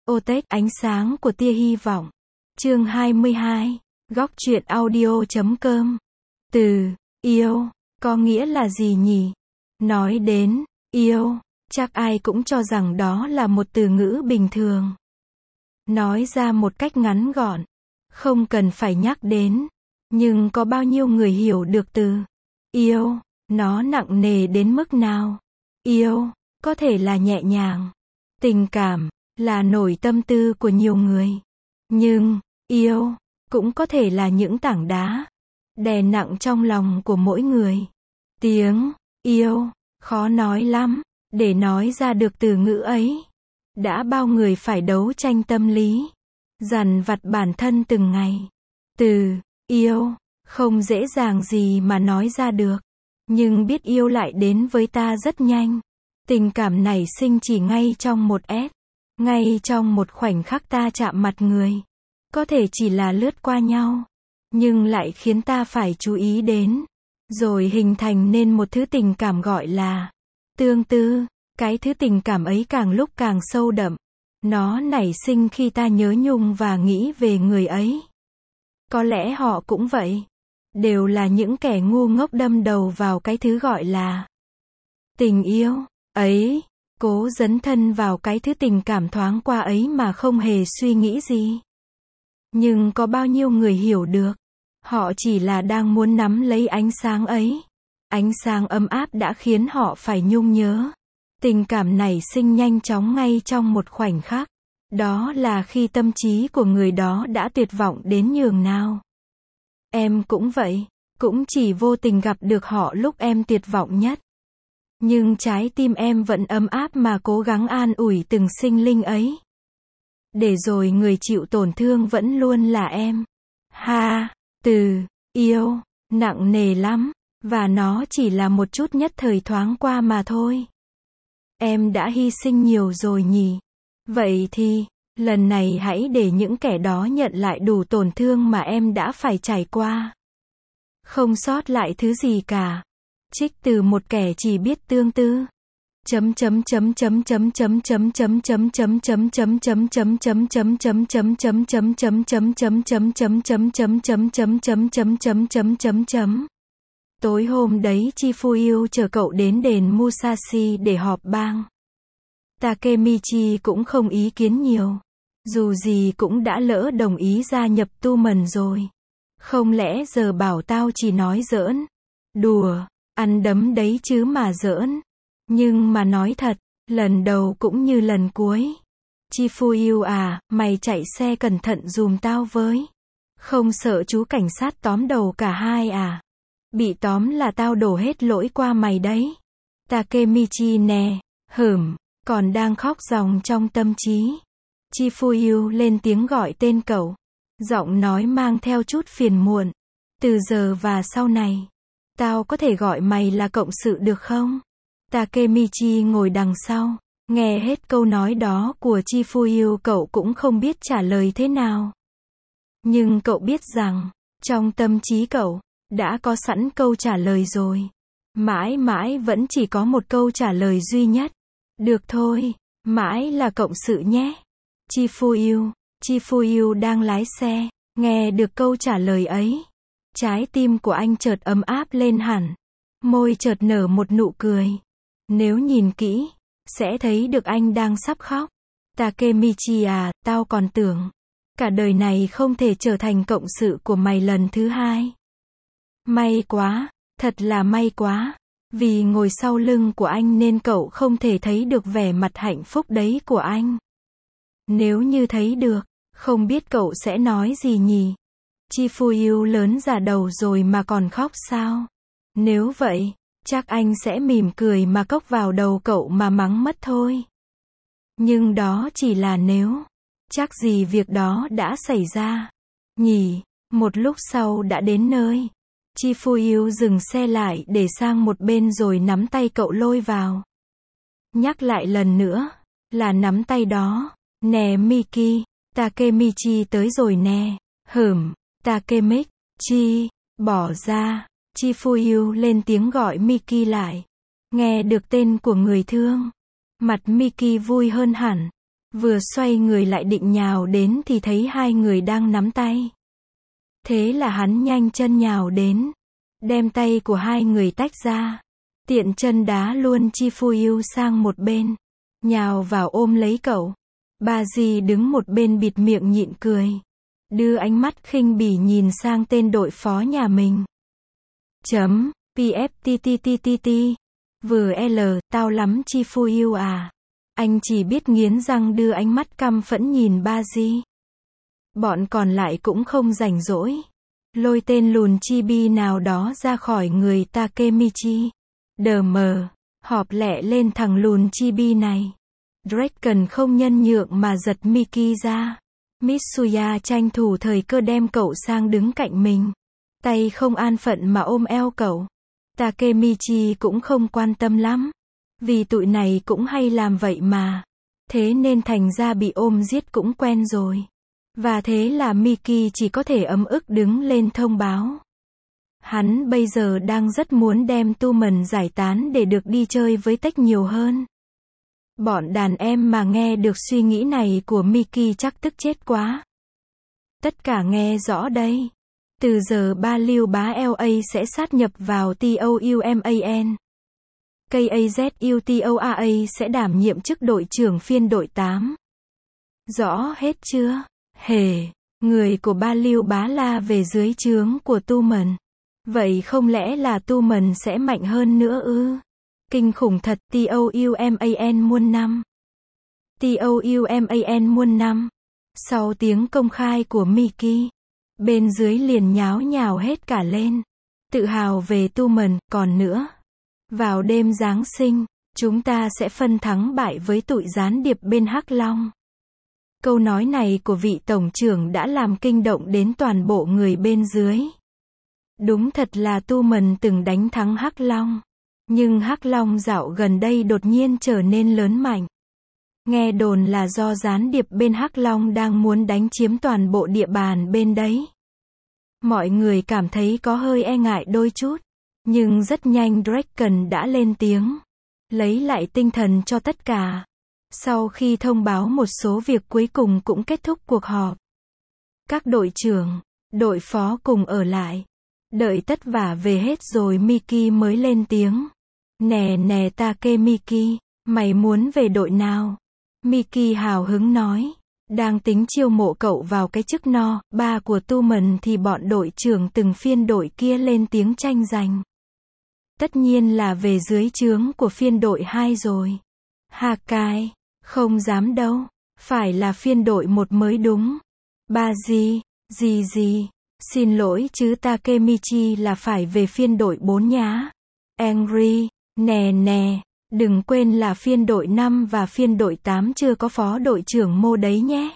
Otech, ánh sáng của tia hy vọng. Chương 22. Góc truyện audio.com. Từ yêu có nghĩa là gì nhỉ? Nói đến yêu, chắc ai cũng cho rằng đó là một từ ngữ bình thường. Nói ra một cách ngắn gọn, không cần phải nhắc đến. Nhưng có bao nhiêu người hiểu được từ yêu, nó nặng nề đến mức nào? Yêu có thể là nhẹ nhàng, tình cảm, là nổi tâm tư của nhiều người. Nhưng yêu cũng có thể là những tảng đá đè nặng trong lòng của mỗi người. Tiếng yêu khó nói lắm. Để nói ra được từ ngữ ấy, đã bao người phải đấu tranh tâm lý, dằn vặt bản thân từng ngày. Từ yêu không dễ dàng gì mà nói ra được, nhưng biết yêu lại đến với ta rất nhanh. Tình cảm nảy sinh chỉ ngay trong một ngay trong một khoảnh khắc ta chạm mặt người. Có thể chỉ là lướt qua nhau, nhưng lại khiến ta phải chú ý đến, rồi hình thành nên một thứ tình cảm gọi là tương tư. Cái thứ tình cảm ấy càng lúc càng sâu đậm. Nó nảy sinh khi ta nhớ nhung và nghĩ về người ấy. Có lẽ họ cũng vậy. Đều là những kẻ ngu ngốc đâm đầu vào cái thứ gọi là tình yêu ấy, cố dấn thân vào cái thứ tình cảm thoáng qua ấy mà không hề suy nghĩ gì. Nhưng có bao nhiêu người hiểu được, họ chỉ là đang muốn nắm lấy ánh sáng ấy. Ánh sáng ấm áp đã khiến họ phải nhung nhớ. Tình cảm nảy sinh nhanh chóng ngay trong một khoảnh khắc. Đó là khi tâm trí của người đó đã tuyệt vọng đến nhường nào. Em cũng vậy, cũng chỉ vô tình gặp được họ lúc em tuyệt vọng nhất. Nhưng trái tim em vẫn ấm áp mà cố gắng an ủi từng sinh linh ấy. Để rồi người chịu tổn thương vẫn luôn là em. Ha, từ yêu nặng nề lắm, và nó chỉ là một chút nhất thời thoáng qua mà thôi. Em đã hy sinh nhiều rồi nhỉ? Vậy thì, lần này hãy để những kẻ đó nhận lại đủ tổn thương mà em đã phải trải qua. Không sót lại thứ gì cả. Trích từ một kẻ chỉ biết tương tư. Tối hôm đấy Chifuyu chờ cậu đến đền Musashi để họp bang. Takemichi cũng không ý kiến nhiều. Dù gì cũng đã lỡ đồng ý gia nhập tu mần rồi. Không lẽ giờ bảo tao chỉ nói giỡn, đùa, ăn đấm đấy chứ mà giỡn. Nhưng mà nói thật, lần đầu cũng như lần cuối. Chifuyu à, mày chạy xe cẩn thận dùm tao với. Không sợ chú cảnh sát tóm đầu cả hai à? Bị tóm là tao đổ hết lỗi qua mày đấy. Takemichi nè, còn đang khóc ròng trong tâm trí. Chifuyu lên tiếng gọi tên cậu. Giọng nói mang theo chút phiền muộn. Từ giờ và sau này, tao có thể gọi mày là cộng sự được không? Takemichi ngồi đằng sau, nghe hết câu nói đó của Chifuyu, cậu cũng không biết trả lời thế nào. Nhưng cậu biết rằng, trong tâm trí cậu đã có sẵn câu trả lời rồi. Mãi mãi vẫn chỉ có một câu trả lời duy nhất. Được thôi, mãi là cộng sự nhé. Chifuyu đang lái xe, nghe được câu trả lời ấy. Trái tim của anh chợt ấm áp lên hẳn. Môi chợt nở một nụ cười. Nếu nhìn kỹ, sẽ thấy được anh đang sắp khóc. Takemichi à, tao còn tưởng cả đời này không thể trở thành cộng sự của mày lần thứ hai. May quá, thật là may quá. Vì ngồi sau lưng của anh nên cậu không thể thấy được vẻ mặt hạnh phúc đấy của anh. Nếu như thấy được, không biết cậu sẽ nói gì nhỉ? Chifuyu lớn già đầu rồi mà còn khóc sao? Nếu vậy, chắc anh sẽ mỉm cười mà cốc vào đầu cậu mà mắng mất thôi. Nhưng đó chỉ là nếu. Chắc gì việc đó đã xảy ra nhỉ? Một lúc sau đã đến nơi. Chifuyu dừng xe lại để sang một bên rồi nắm tay cậu lôi vào. Nhắc lại lần nữa, là nắm tay đó. Nè Miki, Takemichi tới rồi nè. Takemichi, bỏ ra. Chifuyu lên tiếng gọi Miki lại. Nghe được tên của người thương, mặt Miki vui hơn hẳn. Vừa xoay người lại định nhào đến thì thấy hai người đang nắm tay. Thế là hắn nhanh chân nhào đến, đem tay của hai người tách ra, tiện chân đá luôn Chi Phu Yêu sang một bên, nhào vào ôm lấy cậu. Ba Di đứng một bên bịt miệng nhịn cười, đưa ánh mắt khinh bỉ nhìn sang tên đội phó nhà mình. Chấm, PFTTTTT. Vừa L, tao lắm Chi Phu Yêu à. Anh chỉ biết nghiến răng đưa ánh mắt căm phẫn nhìn Ba Di. Bọn còn lại cũng không rảnh rỗi. Lôi tên lùn chibi nào đó ra khỏi người Takemichi. Đờ mờ, họp lẹ lên thằng lùn chibi này. Draken không nhân nhượng mà giật Miki ra. Mitsuya tranh thủ thời cơ đem cậu sang đứng cạnh mình. Tay không an phận mà ôm eo cậu. Takemichi cũng không quan tâm lắm. Vì tụi này cũng hay làm vậy mà. Thế nên thành ra bị ôm giết cũng quen rồi. Và thế là Miki chỉ có thể ấm ức đứng lên thông báo. Hắn bây giờ đang rất muốn đem Tumen giải tán để được đi chơi với Tech nhiều hơn. Bọn đàn em mà nghe được suy nghĩ này của Miki chắc tức chết quá. Tất cả nghe rõ đây. Từ giờ ba Lưu Bá LA sẽ sát nhập vào TOUMAN. KAZUTOAA sẽ đảm nhiệm chức đội trưởng phiên đội 8. Rõ hết chưa? Hề, người của ba Lưu Bá la về dưới trướng của Tumen. Vậy không lẽ là Tumen sẽ mạnh hơn nữa ư? Kinh khủng thật. TOUMAN muôn năm. TOUMAN muôn năm. Sau tiếng công khai của Miki, bên dưới liền nháo nhào hết cả lên. Tự hào về Tumen, còn nữa. Vào đêm Giáng sinh, chúng ta sẽ phân thắng bại với tụi gián điệp bên Hắc Long. Câu nói này của vị tổng trưởng đã làm kinh động đến toàn bộ người bên dưới. Đúng thật là Tumen từng đánh thắng Hắc Long. Nhưng Hắc Long dạo gần đây đột nhiên trở nên lớn mạnh. Nghe đồn là do gián điệp bên Hắc Long đang muốn đánh chiếm toàn bộ địa bàn bên đấy. Mọi người cảm thấy có hơi e ngại đôi chút. Nhưng rất nhanh Draken đã lên tiếng. Lấy lại tinh thần cho tất cả. Sau khi thông báo một số việc cuối cùng cũng kết thúc cuộc họp. Các đội trưởng, đội phó cùng ở lại. Đợi tất vả về hết rồi Miki mới lên tiếng. Nè nè Takemiki, mày muốn về đội nào? Miki hào hứng nói. Đang tính chiêu mộ cậu vào cái chức no, ba của Tumen thì bọn đội trưởng từng phiên đội kia lên tiếng tranh giành. Tất nhiên là về dưới trướng của phiên đội 2 rồi. Hakai, không dám đâu, phải là phiên đội 1 mới đúng. Ba gì, xin lỗi chứ Takemichi là phải về phiên đội 4 nhá. Angry, nè, đừng quên là phiên đội 5 và phiên đội 8 chưa có phó đội trưởng Mô đấy nhé.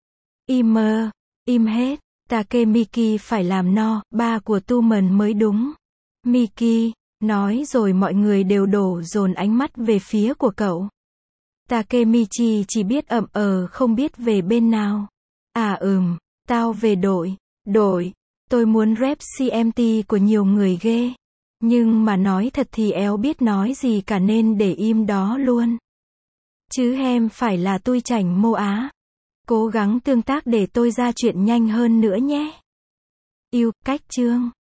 Im hết, Takemiki phải làm no, ba của Tumen mới đúng. Miki, nói rồi mọi người đều đổ dồn ánh mắt về phía của cậu. Takemichi chỉ biết không biết về bên nào. Tao về đội, tôi muốn rep CMT của nhiều người ghê. Nhưng mà nói thật thì éo biết nói gì cả nên để im đó luôn. Chứ hem phải là tôi chảnh Mô Á. Cố gắng tương tác để tôi ra chuyện nhanh hơn nữa nhé. Yêu, cách chương.